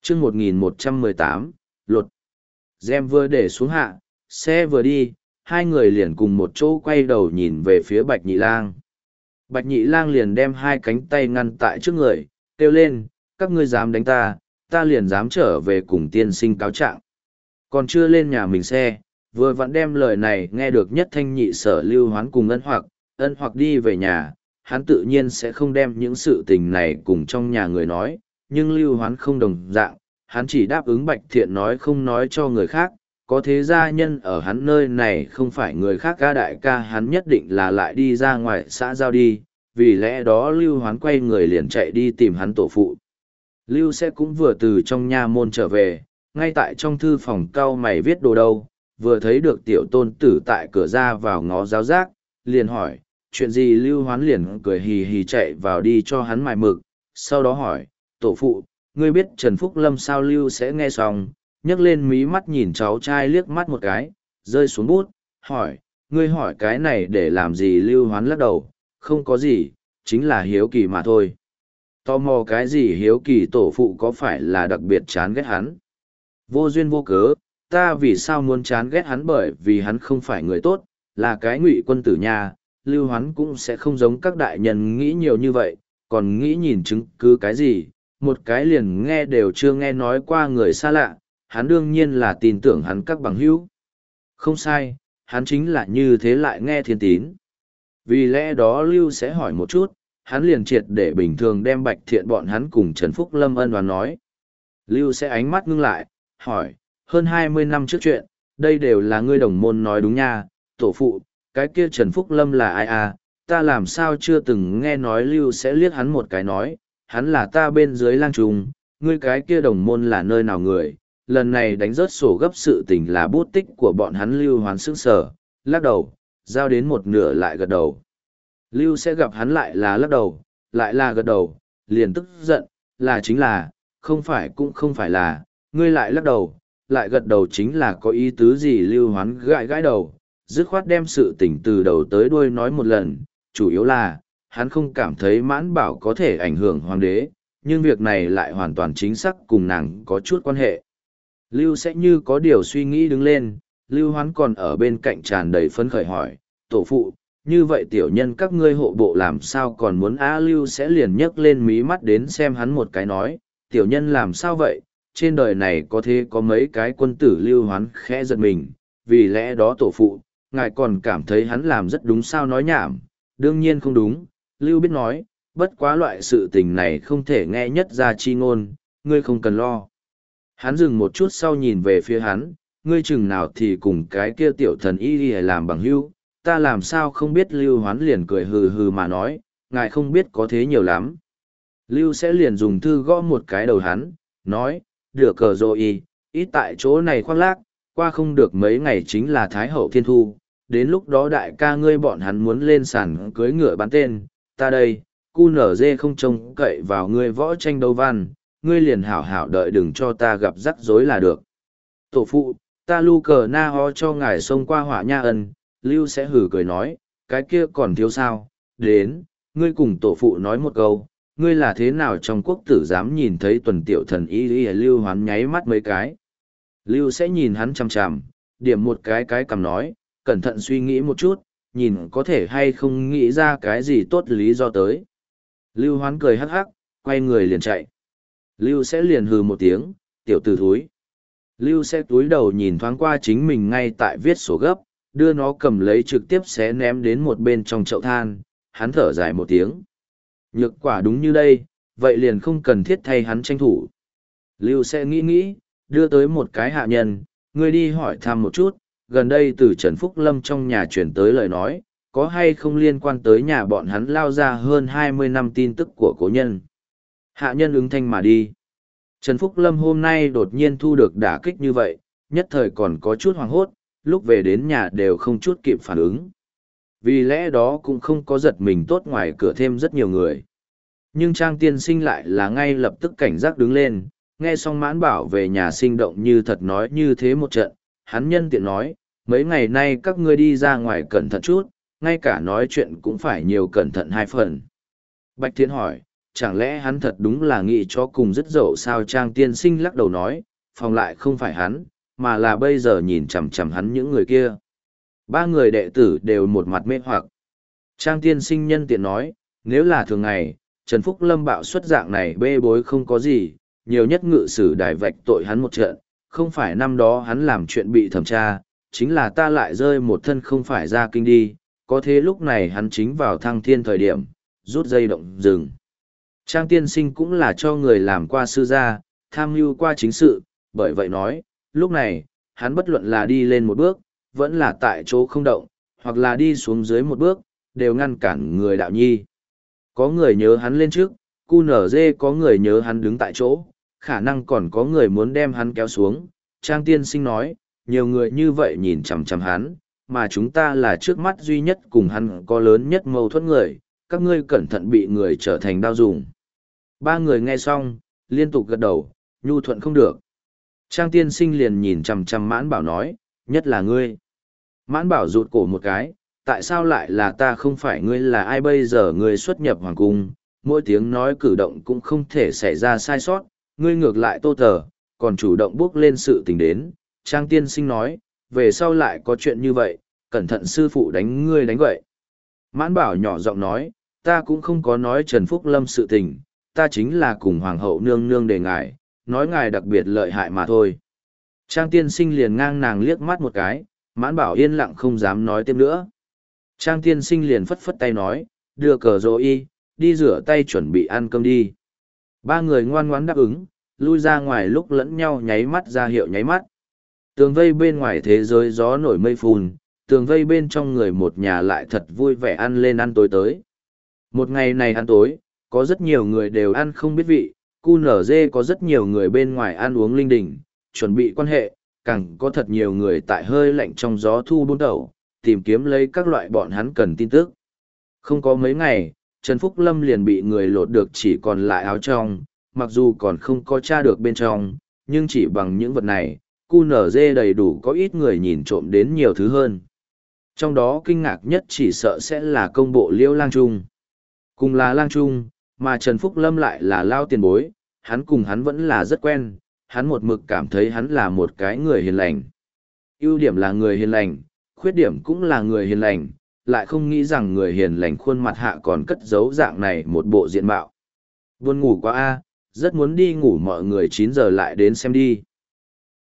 chương 1118, lột. Gem vừa để xuống hạ, xe vừa đi, hai người liền cùng một chỗ quay đầu nhìn về phía Bạch Nhị Lang. Bạch Nhị Lang liền đem hai cánh tay ngăn tại trước người, kêu lên, các ngươi dám đánh ta, ta liền dám trở về cùng tiên sinh cáo trạng. Còn chưa lên nhà mình xe, vừa vặn đem lời này nghe được Nhất Thanh Nhị Sở Lưu Hoán cùng ân hoặc đi về nhà, hắn tự nhiên sẽ không đem những sự tình này cùng trong nhà người nói, nhưng Lưu Hoán không đồng dạng, hắn chỉ đáp ứng Bạch Thiện nói không nói cho người khác, có thế gia nhân ở hắn nơi này không phải người khác ca đại ca hắn nhất định là lại đi ra ngoài xã giao đi, vì lẽ đó Lưu Hoán quay người liền chạy đi tìm hắn tổ phụ. Lưu sẽ cũng vừa từ trong nha môn trở về, ngay tại trong thư phòng cau mày viết đồ đâu, vừa thấy được tiểu tôn tử tại cửa ra vào ngó giáo giác, liền hỏi, chuyện gì Lưu Hoán liền cười hì hì chạy vào đi cho hắn mài mực, sau đó hỏi, tổ phụ, ngươi biết Trần Phúc Lâm sao? Lưu sẽ nghe xong, nhấc lên mí mắt nhìn cháu trai liếc mắt một cái, rơi xuống bút, hỏi, ngươi hỏi cái này để làm gì? Lưu Hoán lắc đầu, không có gì, chính là hiếu kỳ mà thôi. Tò mò cái gì? Hiếu kỳ tổ phụ có phải là đặc biệt chán ghét hắn? Vô duyên vô cớ, ta vì sao muốn chán ghét hắn? Bởi vì hắn không phải người tốt, là cái ngụy quân tử nha. Lưu Hoán cũng sẽ không giống các đại nhân nghĩ nhiều như vậy, còn nghĩ nhìn chứng cứ cái gì, một cái liền nghe đều chưa nghe nói qua người xa lạ, hắn đương nhiên là tin tưởng hắn các bằng hữu. Không sai, hắn chính là như thế lại nghe thiên tín. Vì lẽ đó Lưu sẽ hỏi một chút, hắn liền triệt để bình thường đem Bạch Thiện bọn hắn cùng Trần Phúc Lâm ân oán nói. Lưu sẽ ánh mắt ngưng lại, hỏi, hơn 20 năm trước chuyện, đây đều là ngươi đồng môn nói đúng nha, tổ phụ, cái kia Trần Phúc Lâm là ai à, ta làm sao chưa từng nghe nói? Lưu sẽ liếc hắn một cái nói, hắn là ta bên dưới lang trùng, ngươi cái kia đồng môn là nơi nào người, lần này đánh rớt sổ gấp sự tình là bút tích của bọn hắn. Lưu Hoán sững sờ, lắc đầu, giao đến một nửa lại gật đầu. Lưu sẽ gặp hắn lại là lắc đầu, lại là gật đầu, liền tức giận, là chính là, không phải cũng không phải là, ngươi lại lắc đầu, lại gật đầu chính là có ý tứ gì? Lưu Hoán gãi gãi đầu, dứt khoát đem sự tình từ đầu tới đuôi nói một lần, chủ yếu là, hắn không cảm thấy Mãn Bảo có thể ảnh hưởng hoàng đế, nhưng việc này lại hoàn toàn chính xác cùng nàng có chút quan hệ. Lưu sẽ như có điều suy nghĩ đứng lên, Lưu Hoán còn ở bên cạnh tràn đầy phấn khởi hỏi, tổ phụ, như vậy tiểu nhân các ngươi hộ bộ làm sao còn muốn Lưu sẽ liền nhấc lên mí mắt đến xem hắn một cái nói, tiểu nhân làm sao vậy, trên đời này có thế có mấy cái quân tử? Lưu Hoán khẽ giật mình, vì lẽ đó tổ phụ, ngài còn cảm thấy hắn làm rất đúng sao? Nói nhảm, đương nhiên không đúng. Lưu biết nói, bất quá loại sự tình này không thể nghe nhất ra chi ngôn, ngươi không cần lo. Hắn dừng một chút sau nhìn về phía hắn, ngươi chừng nào thì cùng cái kia tiểu thần y làm bằng hữu, ta làm sao không biết? Lưu Hoán liền cười hừ hừ mà nói, ngài không biết có thế nhiều lắm. Lưu sẽ liền dùng thư gõ một cái đầu hắn, nói, được cờ rồi, ít tại chỗ này khoác lác, qua không được mấy ngày chính là Thái Hậu Thiên Thu, đến lúc đó đại ca ngươi bọn hắn muốn lên sàn cưới ngựa bán tên, ta đây, cu nở dê không trông cậy vào ngươi võ tranh đấu văn, ngươi liền hảo hảo đợi đừng cho ta gặp rắc rối là được. Tổ phụ, ta lu cờ na ho cho ngài xông qua hỏa nha ân. Lưu sẽ hử cười nói, cái kia còn thiếu sao, đến, ngươi cùng tổ phụ nói một câu, ngươi là thế nào trong quốc tử dám nhìn thấy tuần tiểu thần y? Lưu Hoán nháy mắt mấy cái. Lưu sẽ nhìn hắn chằm chằm, điểm một cái cầm nói, cẩn thận suy nghĩ một chút, nhìn có thể hay không nghĩ ra cái gì tốt lý do tới. Lưu Hoán cười hắc hắc, quay người liền chạy. Lưu sẽ liền hừ một tiếng, tiểu tử thúi. Lưu sẽ túi đầu nhìn thoáng qua chính mình ngay tại viết sổ gấp, đưa nó cầm lấy trực tiếp xé ném đến một bên trong chậu than, hắn thở dài một tiếng. Nhược quả đúng như đây, vậy liền không cần thiết thay hắn tranh thủ. Lưu sẽ nghĩ, đưa tới một cái hạ nhân, ngươi đi hỏi thăm một chút, gần đây từ Trần Phúc Lâm trong nhà chuyển tới lời nói, có hay không liên quan tới nhà bọn hắn lao ra hơn 20 năm tin tức của cố nhân. Hạ nhân ứng thanh mà đi. Trần Phúc Lâm hôm nay đột nhiên thu được đả kích như vậy, nhất thời còn có chút hoảng hốt, lúc về đến nhà đều không chút kịp phản ứng. Vì lẽ đó cũng không có giật mình tốt ngoài cửa thêm rất nhiều người. Nhưng Trang tiên sinh lại là ngay lập tức cảnh giác đứng lên, nghe xong Mãn Bảo về nhà sinh động như thật nói như thế một trận, hắn nhân tiện nói, mấy ngày nay các ngươi đi ra ngoài cẩn thận chút, ngay cả nói chuyện cũng phải nhiều cẩn thận 2 phần. Bạch Thiên hỏi, chẳng lẽ hắn thật đúng là nghĩ cho cùng dứt dậu sao? Trang tiên sinh lắc đầu nói, phòng lại không phải hắn, mà là bây giờ nhìn chằm chằm hắn những người kia. Ba người đệ tử đều một mặt mê hoặc. Trang tiên sinh nhân tiện nói, nếu là thường ngày, Trần Phúc Lâm bạo xuất dạng này bê bối không có gì, nhiều nhất ngự sử đài vạch tội hắn một trận, không phải năm đó hắn làm chuyện bị thẩm tra, chính là ta lại rơi một thân không phải ra kinh đi, có thế lúc này hắn chính vào thăng thiên thời điểm, rút dây động rừng. Trang tiên sinh cũng là cho người làm qua sư gia, tham mưu qua chính sự, bởi vậy nói, lúc này, hắn bất luận là đi lên một bước, vẫn là tại chỗ không động, hoặc là đi xuống dưới một bước, đều ngăn cản người đạo nhi. Có người nhớ hắn lên trước, QNZ có người nhớ hắn đứng tại chỗ, khả năng còn có người muốn đem hắn kéo xuống. Trang tiên sinh nói, nhiều người như vậy nhìn chằm chằm hắn, mà chúng ta là trước mắt duy nhất cùng hắn có lớn nhất mâu thuẫn người, các ngươi cẩn thận bị người trở thành đao dùng. Ba người nghe xong, liên tục gật đầu, nhu thuận không được. Trang tiên sinh liền nhìn chằm chằm Mãn Bảo nói, nhất là ngươi. Mãn Bảo rụt cổ một cái, tại sao lại là ta? Không phải ngươi là ai? Bây giờ ngươi xuất nhập hoàng cung, mỗi tiếng nói cử động cũng không thể xảy ra sai sót, ngươi ngược lại Tô Tờ, còn chủ động bước lên sự tình đến. Trang tiên sinh nói, về sau lại có chuyện như vậy, cẩn thận sư phụ đánh ngươi đánh vậy. Mãn Bảo nhỏ giọng nói, ta cũng không có nói Trần Phúc Lâm sự tình, ta chính là cùng hoàng hậu nương nương đề ngài, nói ngài đặc biệt lợi hại mà thôi. Trang tiên sinh liền ngang nàng liếc mắt một cái, Mãn Bảo yên lặng không dám nói thêm nữa. Trang tiên sinh liền phất phất tay nói, đưa cờ rô y, đi rửa tay chuẩn bị ăn cơm đi. Ba người ngoan ngoãn đáp ứng, lui ra ngoài lúc lẫn nhau nháy mắt ra hiệu nháy mắt. Tường vây bên ngoài thế giới gió nổi mây phun, tường vây bên trong người một nhà lại thật vui vẻ ăn lên ăn tối tới. Một ngày này ăn tối, có rất nhiều người đều ăn không biết vị, QNZ có rất nhiều người bên ngoài ăn uống linh đình, chuẩn bị quan hệ, càng có thật nhiều người tại hơi lạnh trong gió thu buôn đầu, tìm kiếm lấy các loại bọn hắn cần tin tức. Không có mấy ngày, Trần Phúc Lâm liền bị người lột được chỉ còn lại áo trong, mặc dù còn không có tra được bên trong, nhưng chỉ bằng những vật này, QNZ đầy đủ có ít người nhìn trộm đến nhiều thứ hơn. Trong đó kinh ngạc nhất chỉ sợ sẽ là công bộ Liễu Lang Trung. Cùng là Lang Trung, mà Trần Phúc Lâm lại là lao tiền bối, hắn cùng hắn vẫn là rất quen, hắn một mực cảm thấy hắn là một cái người hiền lành. Ưu điểm là người hiền lành, khuyết điểm cũng là người hiền lành, lại không nghĩ rằng người hiền lành khuôn mặt hạ còn cất giấu dạng này một bộ diện mạo. Buồn ngủ quá a, rất muốn đi ngủ, mọi người 9 giờ lại đến xem đi.